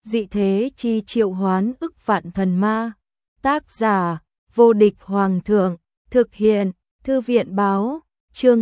Dị thế chi triệu hoán ức vạn thần ma. Tác giả: Vô địch hoàng thượng. Thực hiện: Thư viện báo. Chương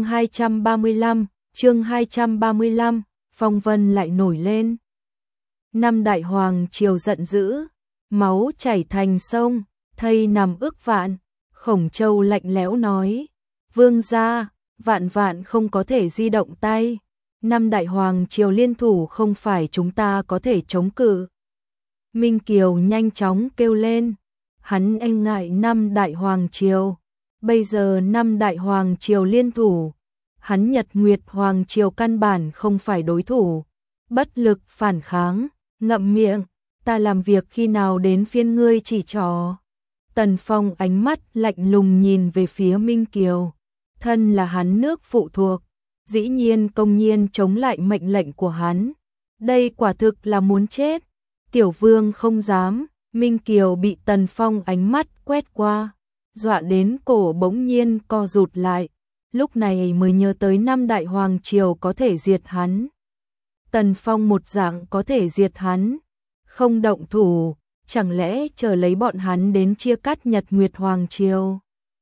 235, phong vân lại nổi lên. Năm đại hoàng triều giận dữ, máu chảy thành sông, thây nằm ức vạn. Khổng Châu lạnh lẽo nói: Vương gia, vạn vạn không có thể di động tay. Năm đại hoàng triều liên thủ không phải chúng ta có thể chống cự. Minh Kiều nhanh chóng kêu lên. Hắn e ngại năm đại hoàng triều. Bây giờ năm đại hoàng triều liên thủ, hắn Nhật Nguyệt hoàng triều căn bản không phải đối thủ. Bất lực phản kháng, ngậm miệng, ta làm việc khi nào đến phiên ngươi chỉ trỏ. Tần Phong ánh mắt lạnh lùng nhìn về phía Minh Kiều. Thân là hắn nước phụ thuộc, dĩ nhiên công nhiên chống lại mệnh lệnh của hắn. Đây quả thực là muốn chết. Tiểu vương không dám. Minh Kiều bị Tần Phong ánh mắt quét qua, dọa đến cổ bỗng nhiên co rụt lại. Lúc này mới nhớ tới năm đại hoàng triều có thể diệt hắn. Tần Phong một dạng có thể diệt hắn, không động thủ, chẳng lẽ chờ lấy bọn hắn đến chia cắt Nhật Nguyệt hoàng triều.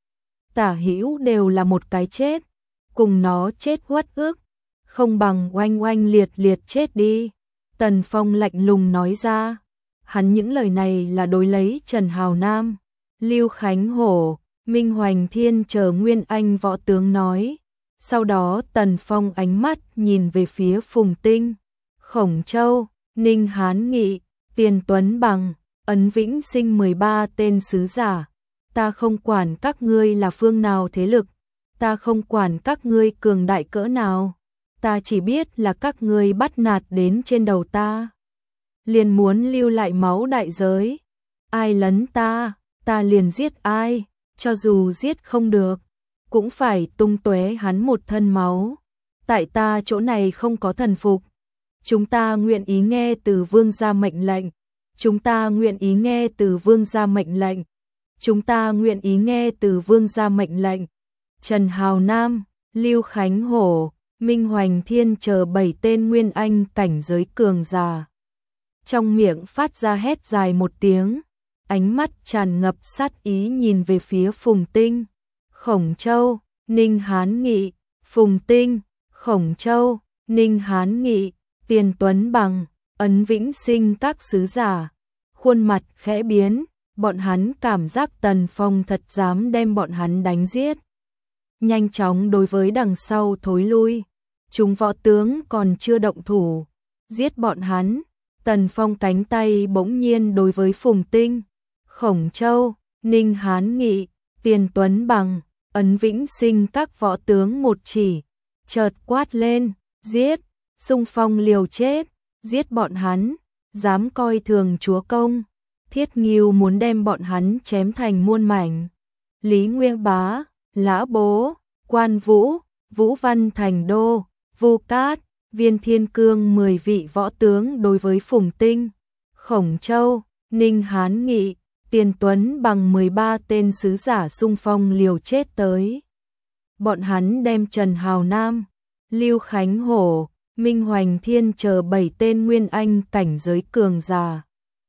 Tả hữu đều là một cái chết, cùng nó chết uất ức, không bằng oanh oanh liệt liệt chết đi. Tần Phong lạnh lùng nói ra. Hắn những lời này là đối lấy Trần Hào Nam, Lưu Khánh Hổ, Minh Hoành Thiên chờ Nguyên Anh võ tướng nói. Sau đó Tần Phong ánh mắt nhìn về phía Phùng Tinh, Khổng Châu, Ninh Hán Nghị, Tiền Tuấn Bằng, Ấn Vĩnh Sinh 13 tên sứ giả. Ta không quản các ngươi là phương nào thế lực, ta không quản các ngươi cường đại cỡ nào, ta chỉ biết là các ngươi bắt nạt đến trên đầu ta, liền muốn lưu lại máu đại giới. Ai lấn ta liền giết ai, cho dù giết không được, cũng phải tung tóe hắn một thân máu. Tại ta chỗ này không có thần phục. Chúng ta nguyện ý nghe từ vương gia mệnh lệnh. Chúng ta nguyện ý nghe từ vương gia mệnh lệnh. Chúng ta nguyện ý nghe từ vương gia mệnh lệnh. Trần Hào Nam, Lưu Khánh Hổ, Minh Hoành Thiên chờ 7 tên Nguyên Anh cảnh giới cường giả. Trong miệng phát ra hét dài một tiếng, ánh mắt tràn ngập sát ý nhìn về phía Phùng Tinh, Khổng Châu, Ninh Hán Nghị. Phùng Tinh, Khổng Châu, Ninh Hán Nghị, Tiền Tuấn Bằng, Ấn Vĩnh Sinh các sứ giả, khuôn mặt khẽ biến, bọn hắn cảm giác Tần Phong thật dám đem bọn hắn đánh giết. Nhanh chóng đối với đằng sau thối lui, chúng võ tướng còn chưa động thủ, giết bọn hắn. Tần Phong cánh tay bỗng nhiên đối với Phùng Tinh, Khổng Châu, Ninh Hán Nghị, Tiền Tuấn Bằng, Ấn Vĩnh Sinh các võ tướng một chỉ, chợt quát lên, giết, xung phong liều chết, giết bọn hắn, dám coi thường chúa công. Thiết Ngưu muốn đem bọn hắn chém thành muôn mảnh. Lý Nguyên Bá, Lã Bố, Quan Vũ, Vũ Văn Thành Đô, Vu Cát, Viên Thiên Cương 10 vị võ tướng đối với Phùng Tinh, Khổng Châu, Ninh Hán Nghị, Tiền Tuấn Bằng 13 tên sứ giả xung phong liều chết tới. Bọn hắn đem Trần Hào Nam, Lưu Khánh Hổ, Minh Hoành Thiên chờ 7 tên Nguyên Anh cảnh giới cường giả.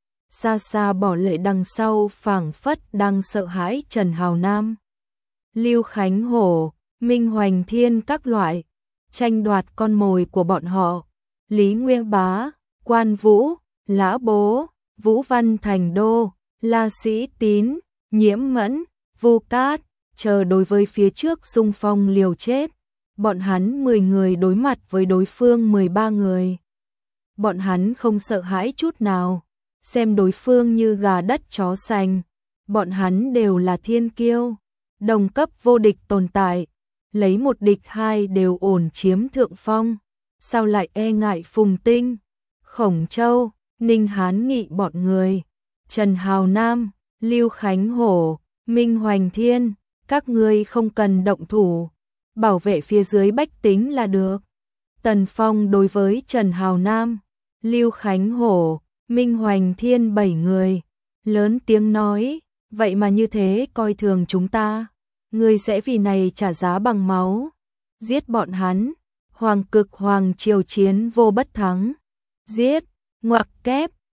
Xa xa bỏ lại đằng sau phảng phất đang sợ hãi Trần Hào Nam, Lưu Khánh Hổ, Minh Hoành Thiên các loại, tranh đoạt con mồi của bọn họ. Lý Nguyên Bá, Quan Vũ, Lã Bố, Vũ Văn Thành Đô, La Sĩ Tín, Nhiễm Mẫn, Vu Cát chờ đối với phía trước xung phong liều chết. Bọn hắn 10 người đối mặt với đối phương 13 người. Bọn hắn không sợ hãi chút nào, xem đối phương như gà đất chó sành. Bọn hắn đều là thiên kiêu, đồng cấp vô địch tồn tại, lấy một địch hai đều ổn chiếm thượng phong. Sao lại e ngại Phùng Tinh, Khổng Châu, Ninh Hán Nghị bọn người. Trần Hào Nam, Lưu Khánh Hổ, Minh Hoành Thiên, các ngươi không cần động thủ, bảo vệ phía dưới bách tính là được. Tần Phong đối với Trần Hào Nam, Lưu Khánh Hổ, Minh Hoành Thiên 7 người, lớn tiếng nói, vậy mà như thế coi thường chúng ta, ngươi sẽ vì này trả giá bằng máu. Giết bọn hắn, Hoàng Cực Hoàng triều chiến vô bất thắng. Giết, ngoặc kép,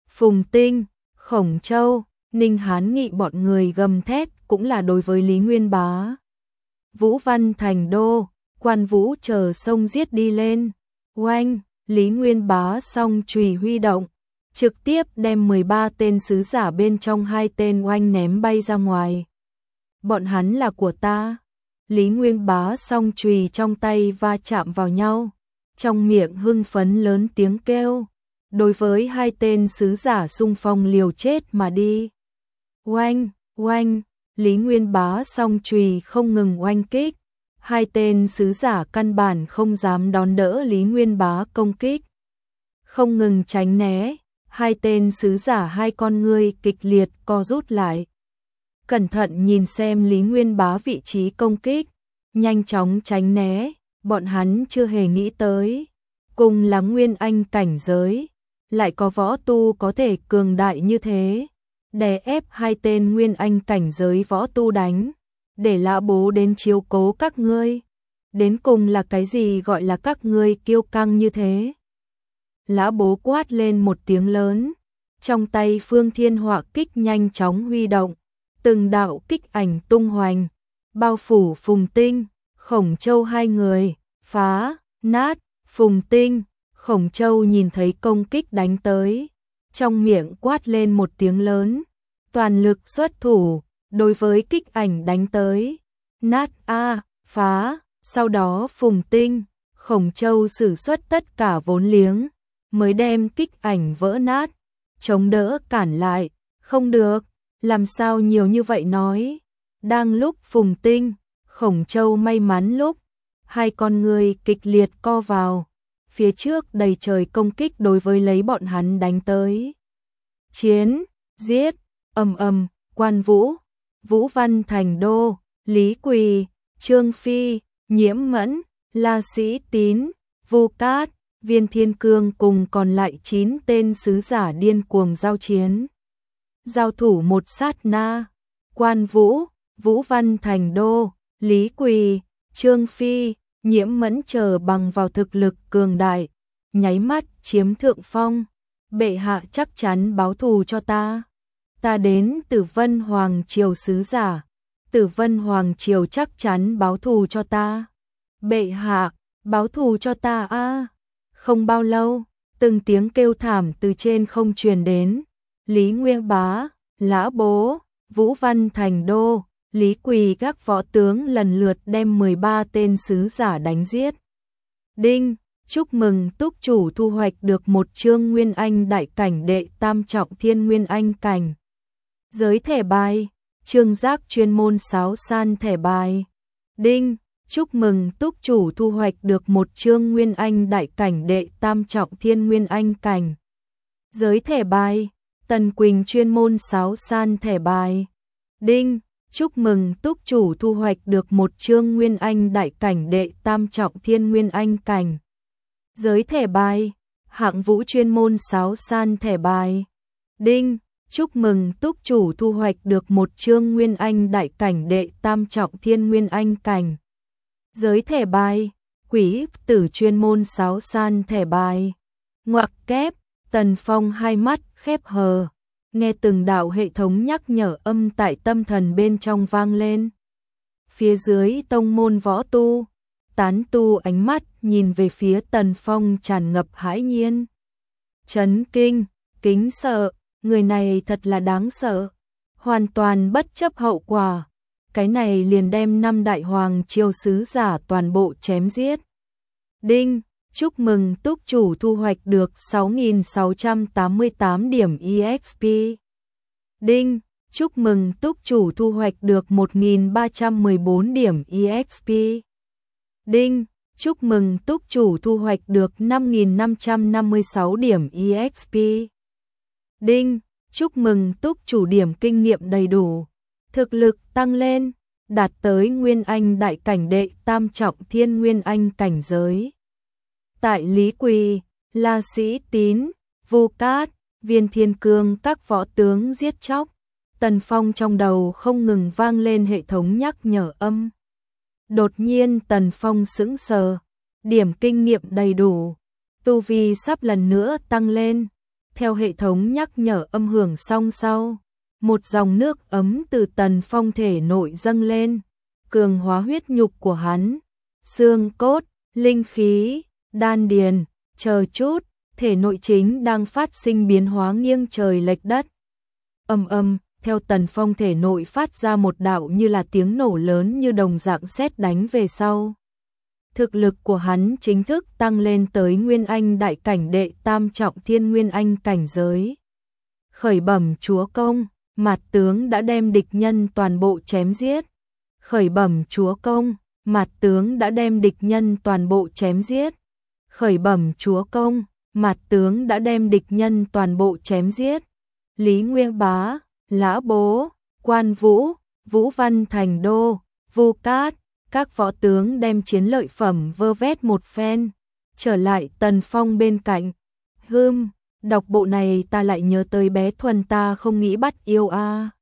Phùng Tinh, Khổng Châu, Ninh Hán Nghị bọn người gầm thét cũng là đối với Lý Nguyên Bá. Vũ Văn thành đô, Quan Vũ chờ sông giết đi lên. Oanh, Lý Nguyên Bá song chùy huy động, trực tiếp đem 13 tên sứ giả bên trong 2 tên oanh ném bay ra ngoài. Bọn hắn là của ta. Lý Nguyên Bá song chùy trong tay va chạm vào nhau, trong miệng hưng phấn lớn tiếng kêu, đối với 2 tên sứ giả xung phong liều chết mà đi. Oanh, oanh, Lý Nguyên Bá song chùy không ngừng oanh kích, 2 tên sứ giả căn bản không dám đón đỡ Lý Nguyên Bá công kích. Không ngừng tránh né, 2 tên sứ giả 2 con ngươi kịch liệt co rút lại. Cẩn thận nhìn xem Lý Nguyên Bá vị trí công kích, nhanh chóng tránh né, bọn hắn chưa hề nghĩ tới. Cùng là Nguyên Anh cảnh giới, lại có võ tu có thể cường đại như thế, đè ép 2 tên Nguyên Anh cảnh giới võ tu đánh, để Lã Bố đến chiếu cố các ngươi. Đến cùng là cái gì gọi là các ngươi kiêu căng như thế? Lã Bố quát lên một tiếng lớn, trong tay Phương Thiên Họa kích nhanh chóng huy động, từng đạo kích ảnh tung hoành, bao phủ Phùng Tinh, Khổng Châu 2 người, phá, nát. Phùng Tinh, Khổng Châu nhìn thấy công kích đánh tới, trong miệng quát lên một tiếng lớn, toàn lực xuất thủ, đối với kích ảnh đánh tới, nát phá, sau đó Phùng Tinh, Khổng Châu sử xuất tất cả vốn liếng, mới đem kích ảnh vỡ nát, chống đỡ cản lại, không được, làm sao nhiều như vậy nói. Đang lúc Phùng Tinh, Khổng Châu may mắn lúc, 2 con người kịch liệt co vào, phía trước đầy trời công kích đối với lấy bọn hắn đánh tới. Chiến, giết, ầm ầm, Quan Vũ, Vũ Văn thành đô, Lý Quỳ, Trương Phi, Nhiễm Mẫn, La Sĩ Tín, Vu Cát, Viên Thiên Cương cùng còn lại 9 tên sứ giả điên cuồng giao chiến. Giao thủ một sát na, Quan Vũ, Vũ Văn thành đô, Lý Quỳ, Trương Phi, Nhiễm Mẫn chờ bằng vào thực lực cường đại, nháy mắt chiếm thượng phong. Bệ hạ chắc chắn báo thù cho ta. Ta đến Tử Vân Hoàng triều sứ giả, Tử Vân Hoàng triều chắc chắn báo thù cho ta. Bệ hạ, báo thù cho ta a. Không bao lâu, từng tiếng kêu thảm từ trên không truyền đến. Lý Nguyên Bá, Lã Bố, Vũ Văn thành đô, Lý Quỳ các võ tướng lần lượt đem 13 tên sứ giả đánh giết. Đinh, chúc mừng túc chủ thu hoạch được một chương Nguyên Anh đại cảnh đệ tam trọng thiên Nguyên Anh cảnh. Giới thẻ bài, trương giác chuyên môn sáo san thẻ bài. Đinh, chúc mừng túc chủ thu hoạch được một chương Nguyên Anh đại cảnh đệ tam trọng thiên Nguyên Anh cảnh. Giới thẻ bài, Tần Quỳnh chuyên môn sáo san thẻ bài. Đinh, chúc mừng túc chủ thu hoạch được một chương Nguyên Anh đại cảnh đệ tam trọng thiên Nguyên Anh cảnh. Giới thẻ bài, Hạng Vũ chuyên môn sáo san thẻ bài. Đinh, chúc mừng túc chủ thu hoạch được một chương Nguyên Anh đại cảnh đệ tam trọng thiên Nguyên Anh cảnh. Giới thẻ bài, Quỷ Tử chuyên môn sáo san thẻ bài. Ngoặc kép, Tần Phong hai mắt khép hờ, nghe từng đạo hệ thống nhắc nhở âm tại tâm thần bên trong vang lên. Phía dưới tông môn võ tu, tán tu ánh mắt nhìn về phía Tần Phong tràn ngập hãi nhiên, chấn kinh, kính sợ, người này thật là đáng sợ, hoàn toàn bất chấp hậu quả, cái này liền đem 5 đại hoàng triều sứ giả toàn bộ chém giết. Đinh, chúc mừng túc chủ thu hoạch được 6.688 điểm EXP. Đinh, chúc mừng túc chủ thu hoạch được 1.314 điểm EXP. Đinh, chúc mừng túc chủ thu hoạch được 5.556 điểm EXP. Đinh, chúc mừng túc chủ điểm kinh nghiệm đầy đủ, thực lực tăng lên, đạt tới Nguyên Anh đại cảnh đệ tam trọng thiên Nguyên Anh cảnh giới. Tại Lý Quỳ, La Sĩ Tín, Vu Cát, Viên Thiên Cương các võ tướng giết chóc, Tần Phong trong đầu không ngừng vang lên hệ thống nhắc nhở âm. Đột nhiên Tần Phong sững sờ, điểm kinh nghiệm đầy đủ, tu vi sắp lần nữa tăng lên, theo hệ thống nhắc nhở âm hưởng xong sau, một dòng nước ấm từ Tần Phong thể nội dâng lên, cường hóa huyết nhục của hắn, xương cốt, linh khí, đan điền, chờ chút, thể nội chính đang phát sinh biến hóa nghiêng trời lệch đất. Theo Tần Phong thể nội phát ra một đạo như là tiếng nổ lớn như đồng dạng sét đánh về sau. Thực lực của hắn chính thức tăng lên tới Nguyên Anh đại cảnh đệ tam trọng thiên Nguyên Anh cảnh giới. Khởi bẩm chúa công, Mạt tướng đã đem địch nhân toàn bộ chém giết. Khởi bẩm chúa công, Mạt tướng đã đem địch nhân toàn bộ chém giết. Khởi bẩm chúa công, Mạt tướng đã đem địch nhân toàn bộ chém giết. Lý Nguyên Bá, Lã Bố, Quan Vũ, Vũ Văn Thành Đô, Vu Cát, các võ tướng đem chiến lợi phẩm vơ vét một phen, trở lại Tần Phong bên cạnh. Đọc bộ này ta lại nhớ tới bé Thuần ta không nghĩ bắt yêu a.